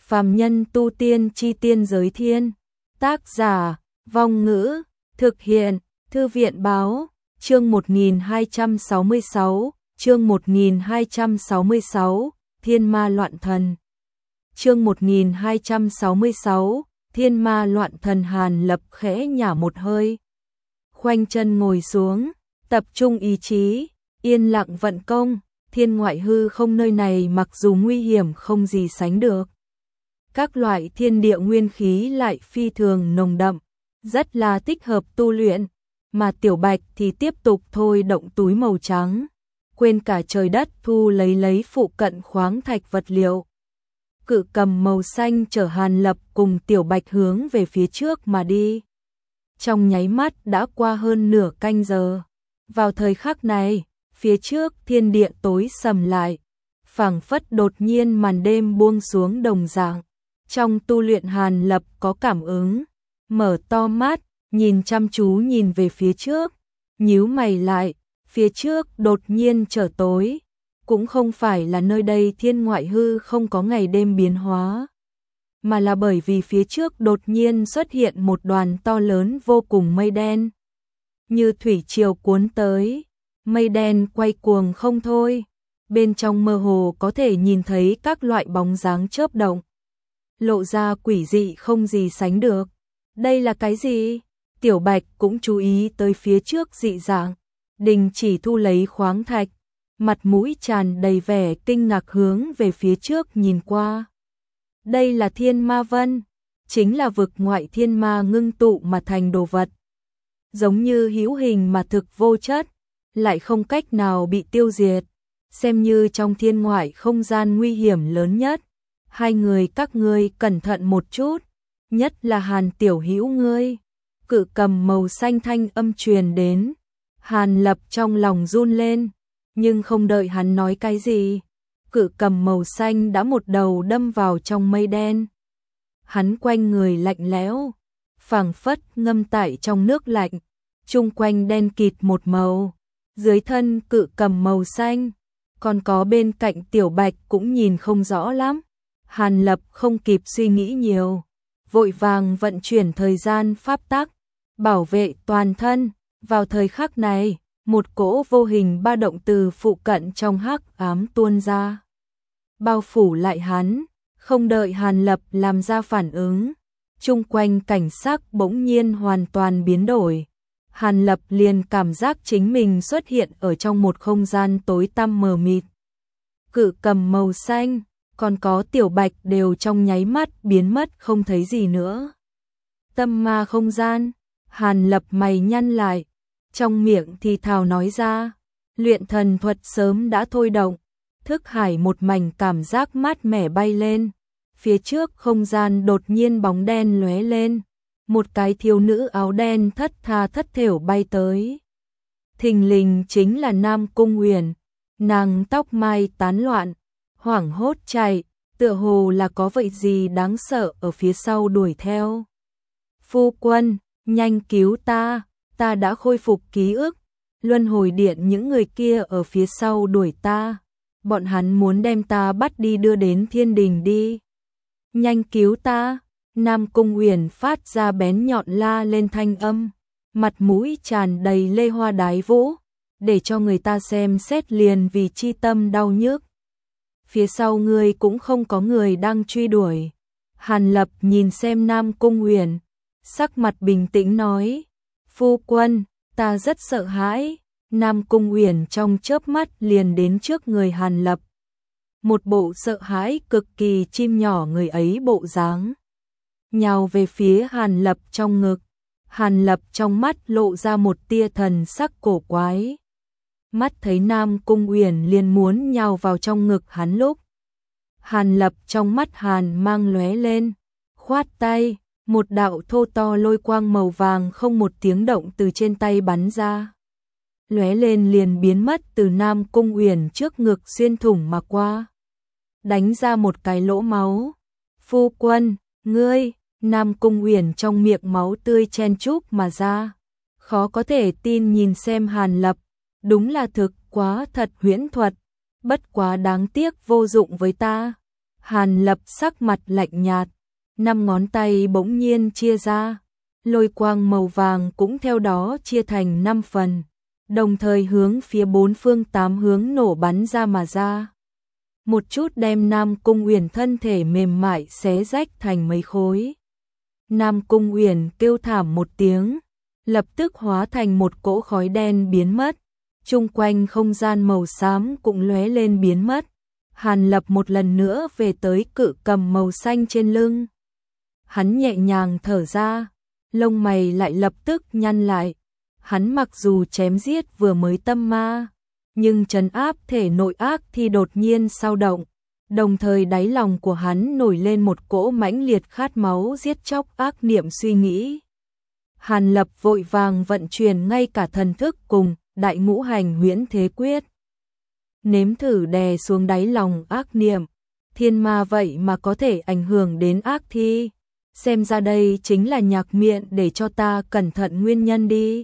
Phàm nhân tu tiên chi tiên giới thiên. Tác giả, Vong Ngữ, thực hiện, Thư viện Báo, chương 1266, chương 1266, Thiên Ma Loạn Thần. Chương 1266, Thiên Ma Loạn Thần. Hàn Lập khẽ nhả một hơi, khoanh chân ngồi xuống, tập trung ý chí, yên lặng vận công. Thiên ngoại hư không nơi này mặc dù nguy hiểm không gì sánh được, các loại thiên địa nguyên khí lại phi thường nồng đậm, rất là thích hợp tu luyện, mà Tiểu Bạch thì tiếp tục thôi động túi màu trắng, quên cả trời đất thu lấy phụ cận khoáng thạch vật liệu. Cự cầm màu xanh chở Hàn Lập cùng Tiểu Bạch hướng về phía trước mà đi. Trong nháy mắt đã qua hơn nửa canh giờ. Vào thời khắc này, phía trước thiên địa tối sầm lại, phảng phất đột nhiên màn đêm buông xuống đồng dạng. Trong tu luyện Hàn Lập có cảm ứng, mở to mắt, nhìn chăm chú nhìn về phía trước, nhíu mày lại, phía trước đột nhiên trở tối, cũng không phải là nơi đây thiên ngoại hư không có ngày đêm biến hóa, mà là bởi vì phía trước đột nhiên xuất hiện một đoàn to lớn vô cùng mây đen, như thủy triều cuốn tới, mây đen quay cuồng không thôi, bên trong mơ hồ có thể nhìn thấy các loại bóng dáng chớp động, lộ ra quỷ dị không gì sánh được. Đây là cái gì? Tiểu Bạch cũng chú ý tới phía trước dị dạng, đình chỉ thu lấy khoáng thạch, mặt mũi tràn đầy vẻ kinh ngạc hướng về phía trước nhìn qua. Đây là thiên ma vân, chính là vực ngoại thiên ma ngưng tụ mà thành đồ vật. Giống như hữu hình mà thực vô chất, lại không cách nào bị tiêu diệt, xem như trong thiên ngoại không gian nguy hiểm lớn nhất. Hai người các ngươi cẩn thận một chút, nhất là Hàn tiểu hữu ngươi. Cự cầm màu xanh thanh âm truyền đến. Hàn Lập trong lòng run lên, nhưng không đợi hắn nói cái gì, cự cầm màu xanh đã một đầu đâm vào trong mây đen. Hắn quanh người lạnh lẽo, phảng phất ngâm tại trong nước lạnh, chung quanh đen kịt một màu. Dưới thân cự cầm màu xanh, còn có bên cạnh Tiểu Bạch cũng nhìn không rõ lắm. Hàn Lập không kịp suy nghĩ nhiều, vội vàng vận chuyển thời gian pháp tắc, bảo vệ toàn thân. Vào thời khắc này, một cỗ vô hình ba động từ phụ cận trong hắc ám tuôn ra, bao phủ lại hắn. Không đợi Hàn Lập làm ra phản ứng, chung quanh cảnh sắc bỗng nhiên hoàn toàn biến đổi. Hàn Lập liền cảm giác chính mình xuất hiện ở trong một không gian tối tăm mờ mịt. Cự cầm màu xanh, còn có Tiểu Bạch đều trong nháy mắt biến mất không thấy gì nữa. Tâm ma không gian, Hàn Lập mày nhăn lại, trong miệng thì thào nói ra, luyện thần thuật sớm đã thôi động, thức hải một mảnh cảm giác mát mẻ bay lên. Phía trước không gian đột nhiên bóng đen lóe lên, một cái thiếu nữ áo đen thất tha thất thểu bay tới. Thình lình chính là Nam Cung Uyển, nàng tóc mai tán loạn, hoảng hốt chạy, tựa hồ là có vậy gì đáng sợ ở phía sau đuổi theo. Phu quân, nhanh cứu ta đã khôi phục ký ức, luân hồi điện những người kia ở phía sau đuổi ta, bọn hắn muốn đem ta bắt đi đưa đến thiên đình đi. Nhanh cứu ta, Nam Cung Uyển phát ra bén nhọn la lên thanh âm, mặt mũi tràn đầy lê hoa đái vũ, để cho người ta xem xét liền vì chi tâm đau nhức. Phía sau ngươi cũng không có người đang truy đuổi. Hàn Lập nhìn xem Nam Cung Uyển, sắc mặt bình tĩnh nói, phu quân, ta rất sợ hãi. Nam Cung Uyển trong chớp mắt liền đến trước người Hàn Lập, một bộ sợ hãi cực kỳ chim nhỏ người ấy bộ dáng, nhào về phía Hàn Lập trong ngực. Hàn Lập trong mắt lộ ra một tia thần sắc cổ quái, mắt thấy Nam Cung Uyển liền muốn nhào vào trong ngực hắn lúc, Hàn Lập trong mắt hàn mang lóe lên, khoát tay, một đạo thô to lôi quang màu vàng không một tiếng động từ trên tay bắn ra, lóe lên liền biến mất từ Nam Cung Uyển trước ngực xuyên thủng mà qua, đánh ra một cái lỗ máu. Phu quân, ngươi! Nam Cung Uyển trong miệng máu tươi chen chúc mà ra, khó có thể tin nhìn xem Hàn Lập, đúng là thực quá thật huyễn thuật, bất quá đáng tiếc vô dụng với ta. Hàn Lập sắc mặt lạnh nhạt, 5 ngón tay bỗng nhiên chia ra, lôi quang màu vàng cũng theo đó chia thành 5 phần, đồng thời hướng phía 4 phương 8 hướng nổ bắn ra mà ra. Một chút đem Nam Cung Uyển thân thể mềm mại xé rách thành mấy khối. Nam Cung Uyển kêu thảm một tiếng, lập tức hóa thành một cỗ khói đen biến mất, chung quanh không gian màu xám cũng lóe lên biến mất. Hàn Lập một lần nữa về tới cự cầm màu xanh trên lưng. Hắn nhẹ nhàng thở ra, lông mày lại lập tức nhăn lại. Hắn mặc dù chém giết vừa mới tâm ma, nhưng trấn áp thể nội ác thì đột nhiên sao động, đồng thời đáy lòng của hắn nổi lên một cỗ mãnh liệt khát máu giết chóc ác niệm suy nghĩ. Hàn Lập vội vàng vận chuyển ngay cả thần thức cùng Đại Ngũ Hành Huyễn Thế Quyết, nếm thử đè xuống đáy lòng ác niệm. Thiên ma vậy mà có thể ảnh hưởng đến ác thi, xem ra đây chính là nhạc miệng để cho ta cẩn thận nguyên nhân đi.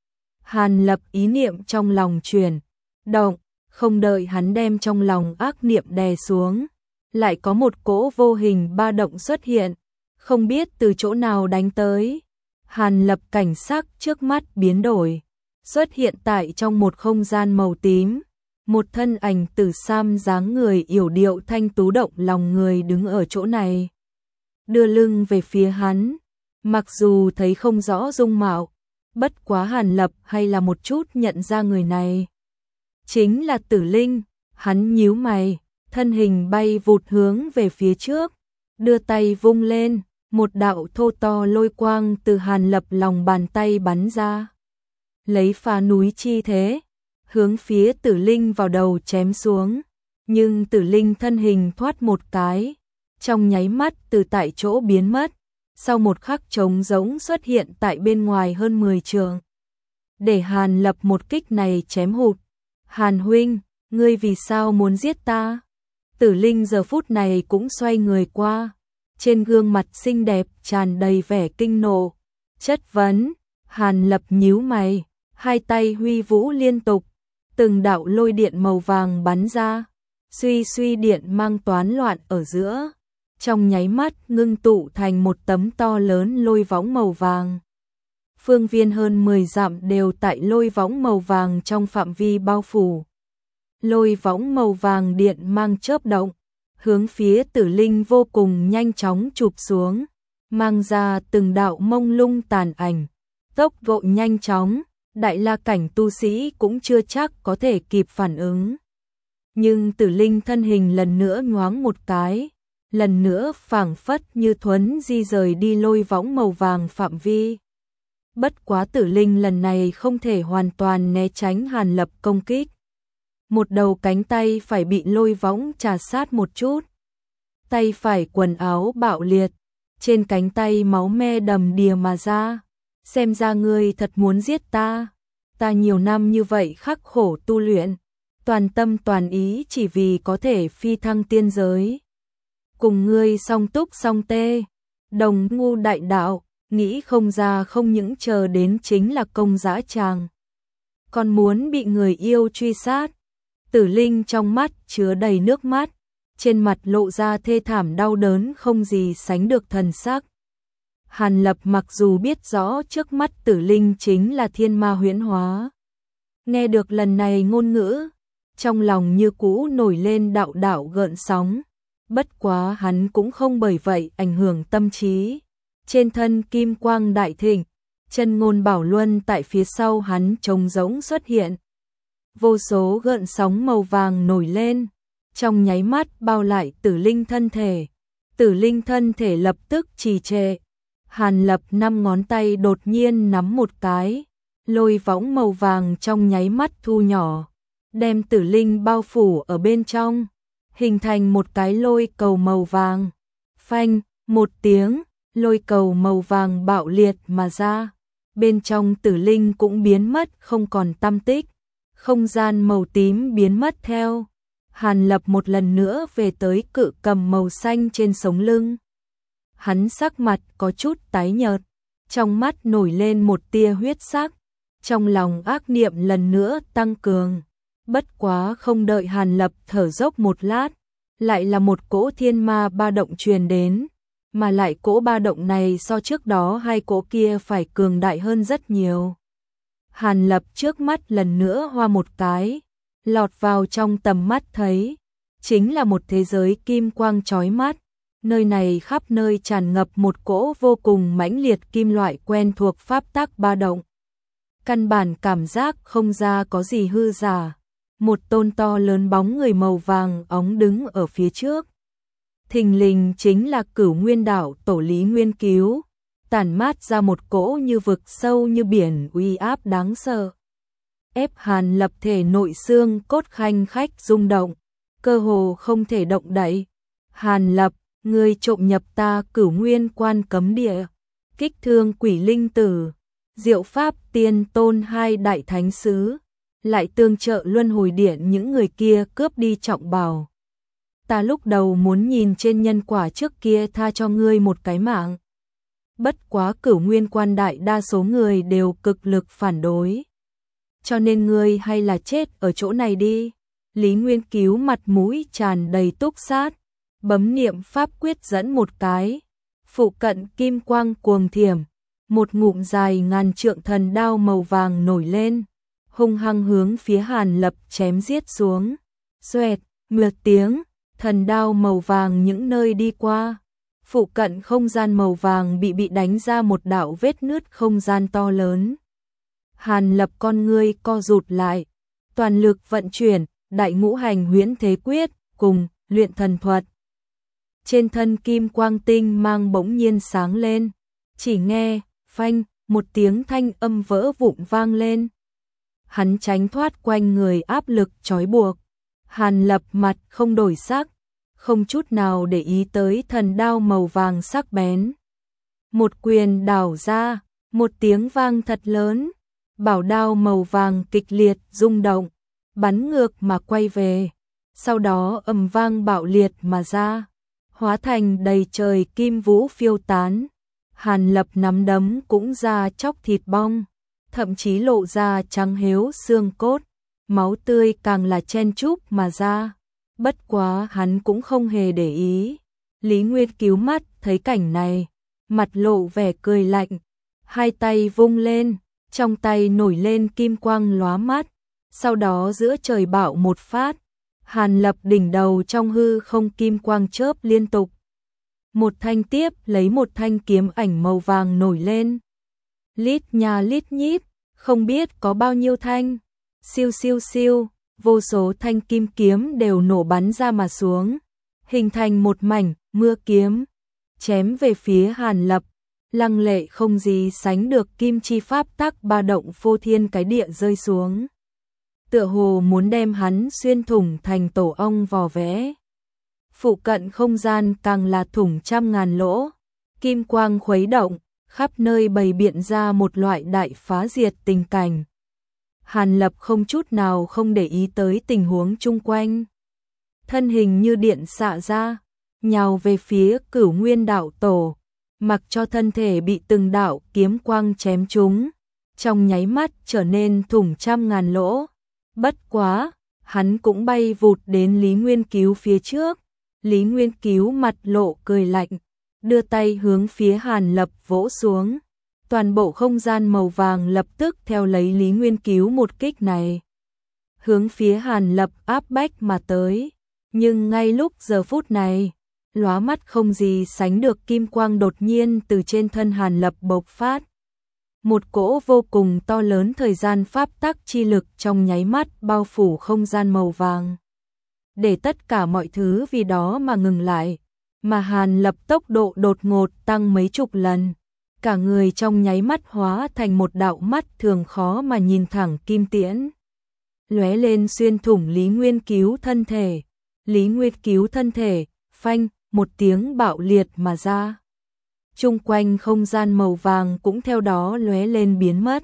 Hàn Lập ý niệm trong lòng chuyển động, không đợi hắn đem trong lòng ác niệm đè xuống, lại có một cỗ vô hình ba động xuất hiện, không biết từ chỗ nào đánh tới. Hàn Lập cảnh sắc trước mắt biến đổi, xuất hiện tại trong một không gian màu tím, một thân ảnh tử sam dáng người yểu điệu thanh tú động lòng người đứng ở chỗ này, đưa lưng về phía hắn, mặc dù thấy không rõ dung mạo, bất quá Hàn Lập hay là một chút nhận ra người này chính là Tử Linh. Hắn nhíu mày, thân hình bay vụt hướng về phía trước, đưa tay vung lên, một đạo thô to lôi quang từ Hàn Lập lòng bàn tay bắn ra, lấy phá núi chi thế, hướng phía Tử Linh vào đầu chém xuống. Nhưng Tử Linh thân hình thoát một cái, trong nháy mắt từ tại chỗ biến mất, sau một khắc trống rỗng xuất hiện tại bên ngoài hơn 10 trượng, để Hàn Lập một kích này chém hụt. Hàn huynh, ngươi vì sao muốn giết ta? Tử Linh giờ phút này cũng xoay người qua, trên gương mặt xinh đẹp tràn đầy vẻ kinh nộ, chất vấn. Hàn Lập nhíu mày, hai tay huy vũ liên tục, từng đạo lôi điện màu vàng bắn ra, suy suy điện mang toán loạn ở giữa, trong nháy mắt ngưng tụ thành một tấm to lớn lôi võng màu vàng. Phương viên hơn 10 dặm đều tại lôi võng màu vàng trong phạm vi bao phủ. Lôi võng màu vàng điện mang chớp động, hướng phía Tử Linh vô cùng nhanh chóng chụp xuống, mang ra từng đạo mông lung tàn ảnh, tốc độ nhanh chóng, đại la cảnh tu sĩ cũng chưa chắc có thể kịp phản ứng. Nhưng Tử Linh thân hình lần nữa nhoáng một cái, lần nữa phảng phất như thuấn di rời đi lôi võng màu vàng phạm vi. Bất quá Tử Linh lần này không thể hoàn toàn né tránh Hàn Lập công kích. Một đầu cánh tay phải bị lôi võng trà sát một chút. Tay phải quần áo bạo liệt, trên cánh tay máu me đầm đìa mà ra. Xem ra ngươi thật muốn giết ta. Ta nhiều năm như vậy khắc khổ tu luyện, toàn tâm toàn ý chỉ vì có thể phi thăng tiên giới. Cùng ngươi song túc song tê, đồng ngu đại đạo, nghĩ không ra không những chờ đến chính là công dã tràng, còn muốn bị người yêu truy sát. Tử Linh trong mắt chứa đầy nước mắt, trên mặt lộ ra thê thảm đau đớn không gì sánh được thần sắc. Hàn Lập mặc dù biết rõ trước mắt Tử Linh chính là thiên ma huyễn hóa, nghe được lần này ngôn ngữ, trong lòng như cũ nổi lên đạo đạo gợn sóng, bất quá hắn cũng không bởi vậy ảnh hưởng tâm trí. Trên thân kim quang đại thịnh, chân ngôn bảo luân tại phía sau hắn trống rỗng xuất hiện. Vô số gợn sóng màu vàng nổi lên, trong nháy mắt bao lại Tử Linh thân thể. Tử Linh thân thể lập tức trì trệ. Hàn Lập 5 ngón tay đột nhiên nắm một cái, lôi võng màu vàng trong nháy mắt thu nhỏ, đem Tử Linh bao phủ ở bên trong, hình thành một cái lôi cầu màu vàng. Phanh, một tiếng, lôi cầu màu vàng bạo liệt mà ra, bên trong Tử Linh cũng biến mất không còn tăm tích, không gian màu tím biến mất theo. Hàn Lập một lần nữa về tới cự cầm màu xanh trên sống lưng. Hắn sắc mặt có chút tái nhợt, trong mắt nổi lên một tia huyết sắc, trong lòng ác niệm lần nữa tăng cường. Bất quá không đợi Hàn Lập thở dốc một lát, lại là một cỗ thiên ma ba động truyền đến, mà lại cỗ ba động này so trước đó hai cỗ kia phải cường đại hơn rất nhiều. Hàn Lập trước mắt lần nữa hoa một cái, lọt vào trong tầm mắt thấy, chính là một thế giới kim quang chói mắt, nơi này khắp nơi tràn ngập một cỗ vô cùng mãnh liệt kim loại quen thuộc pháp tắc ba động. Căn bản cảm giác không ra có gì hư giả, một tôn to lớn bóng người màu vàng óng đứng ở phía trước. Thình lình chính là Cửu Nguyên Đạo tổ Lý Nguyên Cứu, tản mát ra một cỗ như vực sâu như biển uy áp đáng sợ. Ép Hàn Lập thể nội xương cốt khanh khách rung động, cơ hồ không thể động đậy. Hàn Lập, ngươi trộm nhập ta Cửu Nguyên Quan cấm địa, kích thương quỷ linh tử, Diệu Pháp Tiên Tôn hai đại thánh sứ, lại tương trợ Luân Hồi Điện những người kia cướp đi trọng bảo. Ta lúc đầu muốn nhìn trên nhân quả trước kia tha cho ngươi một cái mạng. Bất quá Cửu Nguyên Quan đại đa số người đều cực lực phản đối. Cho nên ngươi hay là chết ở chỗ này đi. Lý Nguyên Cứu mặt mũi tràn đầy túc sát, bấm niệm pháp quyết dẫn một cái. Phụ cận kim quang cuồng thiểm, một ngụm dài ngàn trượng thần đao màu vàng nổi lên, hung hăng hướng phía Hàn Lập chém giết xuống. Xoẹt, mượt tiếng, thần đao màu vàng những nơi đi qua. Phụ cận không gian màu vàng bị đánh ra một đạo vết nứt không gian to lớn. Hàn Lập con ngươi co rụt lại, toàn lực vận chuyển Đại Ngũ Hành Huyễn Thế Quyết cùng luyện thần thuật. Trên thân kim quang tinh mang bỗng nhiên sáng lên, chỉ nghe phanh một tiếng thanh âm vỡ vụn vang lên. Hắn tránh thoát quanh người áp lực trói buộc. Hàn Lập mặt không đổi sắc, không chút nào để ý tới thần đao màu vàng sắc bén. Một quyền đảo ra, một tiếng vang thật lớn, bảo đao màu vàng kịch liệt rung động, bắn ngược mà quay về, sau đó ầm vang bạo liệt mà ra, hóa thành đầy trời kim vũ phiêu tán. Hàn Lập nắm đấm cũng ra chóc thịt bong, thậm chí lộ ra trắng héo xương cốt, máu tươi càng là chen chúc mà ra. Bất quá hắn cũng không hề để ý. Lý Nguyên Cứu mắt thấy cảnh này, mặt lộ vẻ cười lạnh, hai tay vung lên, trong tay nổi lên kim quang lóa mắt, sau đó giữa trời bạo một phát, Hàn Lập đỉnh đầu trong hư không kim quang chớp liên tục. Một thanh tiếp lấy một thanh kiếm ảnh màu vàng nổi lên. Lít nha lít nhít, không biết có bao nhiêu thanh. Siêu siêu siêu, vô số thanh kim kiếm đều nổ bắn ra mà xuống, hình thành một mảnh mưa kiếm, chém về phía Hàn Lập, lăng lệ không gì sánh được kim chi pháp tắc ba động phô thiên cái địa rơi xuống. Tựa hồ muốn đem hắn xuyên thủng thành tổ ong vò vẽ. Phụ cận không gian càng là thủng trăm ngàn lỗ, kim quang khuấy động, khắp nơi bày biện ra một loại đại phá diệt tình cảnh. Hàn Lập không chút nào không để ý tới tình huống chung quanh. Thân hình như điện xạ ra, nhào về phía Cửu Nguyên Đạo tổ, mặc cho thân thể bị từng đạo kiếm quang chém trúng, trong nháy mắt trở nên thủng trăm ngàn lỗ. Bất quá, hắn cũng bay vụt đến Lý Nguyên Cứu phía trước. Lý Nguyên Cứu mặt lộ cười lạnh, đưa tay hướng phía Hàn Lập vỗ xuống. Toàn bộ không gian màu vàng lập tức theo lấy Lý Nguyên Cứu một kích này, hướng phía Hàn Lập áp bách mà tới. Nhưng ngay lúc giờ phút này, lóa mắt không gì sánh được kim quang đột nhiên từ trên thân Hàn Lập bộc phát. Một cỗ vô cùng to lớn thời gian pháp tắc chi lực trong nháy mắt bao phủ không gian màu vàng, để tất cả mọi thứ vì đó mà ngừng lại, mà Hàn Lập tốc độ đột ngột tăng mấy chục lần. Cả người trong nháy mắt hóa thành một đạo mắt thường khó mà nhìn thẳng kim tiễn, lóe lên xuyên thủng Lý Nguyên Cứu thân thể. Lý Nguyên Cứu thân thể, phanh, một tiếng bạo liệt mà ra. Chung quanh không gian màu vàng cũng theo đó lóe lên biến mất.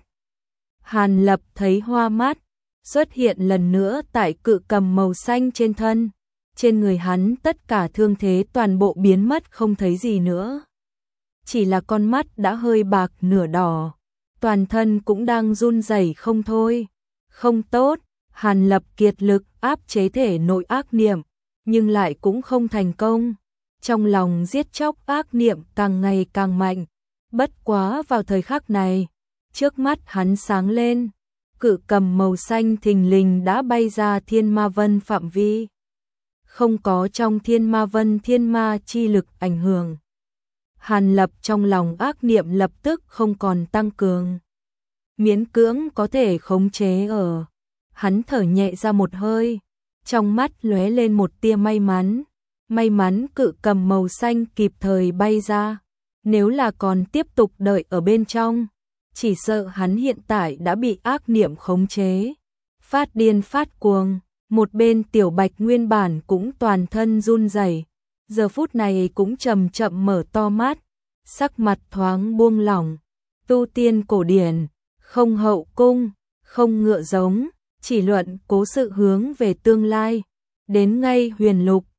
Hàn Lập thấy hoa mắt, xuất hiện lần nữa tại cự cầm màu xanh trên thân. Trên người hắn tất cả thương thế toàn bộ biến mất không thấy gì nữa. Chỉ là con mắt đã hơi bạc nửa đỏ, toàn thân cũng đang run rẩy không thôi. Không tốt, Hàn Lập kiệt lực áp chế thể nội ác niệm, nhưng lại cũng không thành công. Trong lòng giết chóc ác niệm càng ngày càng mạnh, bất quá vào thời khắc này, trước mắt hắn sáng lên, cự cầm màu xanh thình lình đã bay ra thiên ma vân phạm vi. Không có trong thiên ma vân thiên ma chi lực ảnh hưởng. Hàn Lập trong lòng ác niệm lập tức không còn tăng cường. Miễn cưỡng có thể khống chế ở. Hắn thở nhẹ ra một hơi, trong mắt lóe lên một tia may mắn. May mắn cự cầm màu xanh kịp thời bay ra. Nếu là còn tiếp tục đợi ở bên trong, chỉ sợ hắn hiện tại đã bị ác niệm khống chế. Phát điên phát cuồng, một bên Tiểu Bạch nguyên bản cũng toàn thân run rẩy, giờ phút này cũng chậm chậm mở to mắt, sắc mặt thoáng buông lỏng. Tu tiên cổ điển, không hậu cung, không ngựa giống, chỉ luận cố sự hướng về tương lai, đến ngay huyền lục,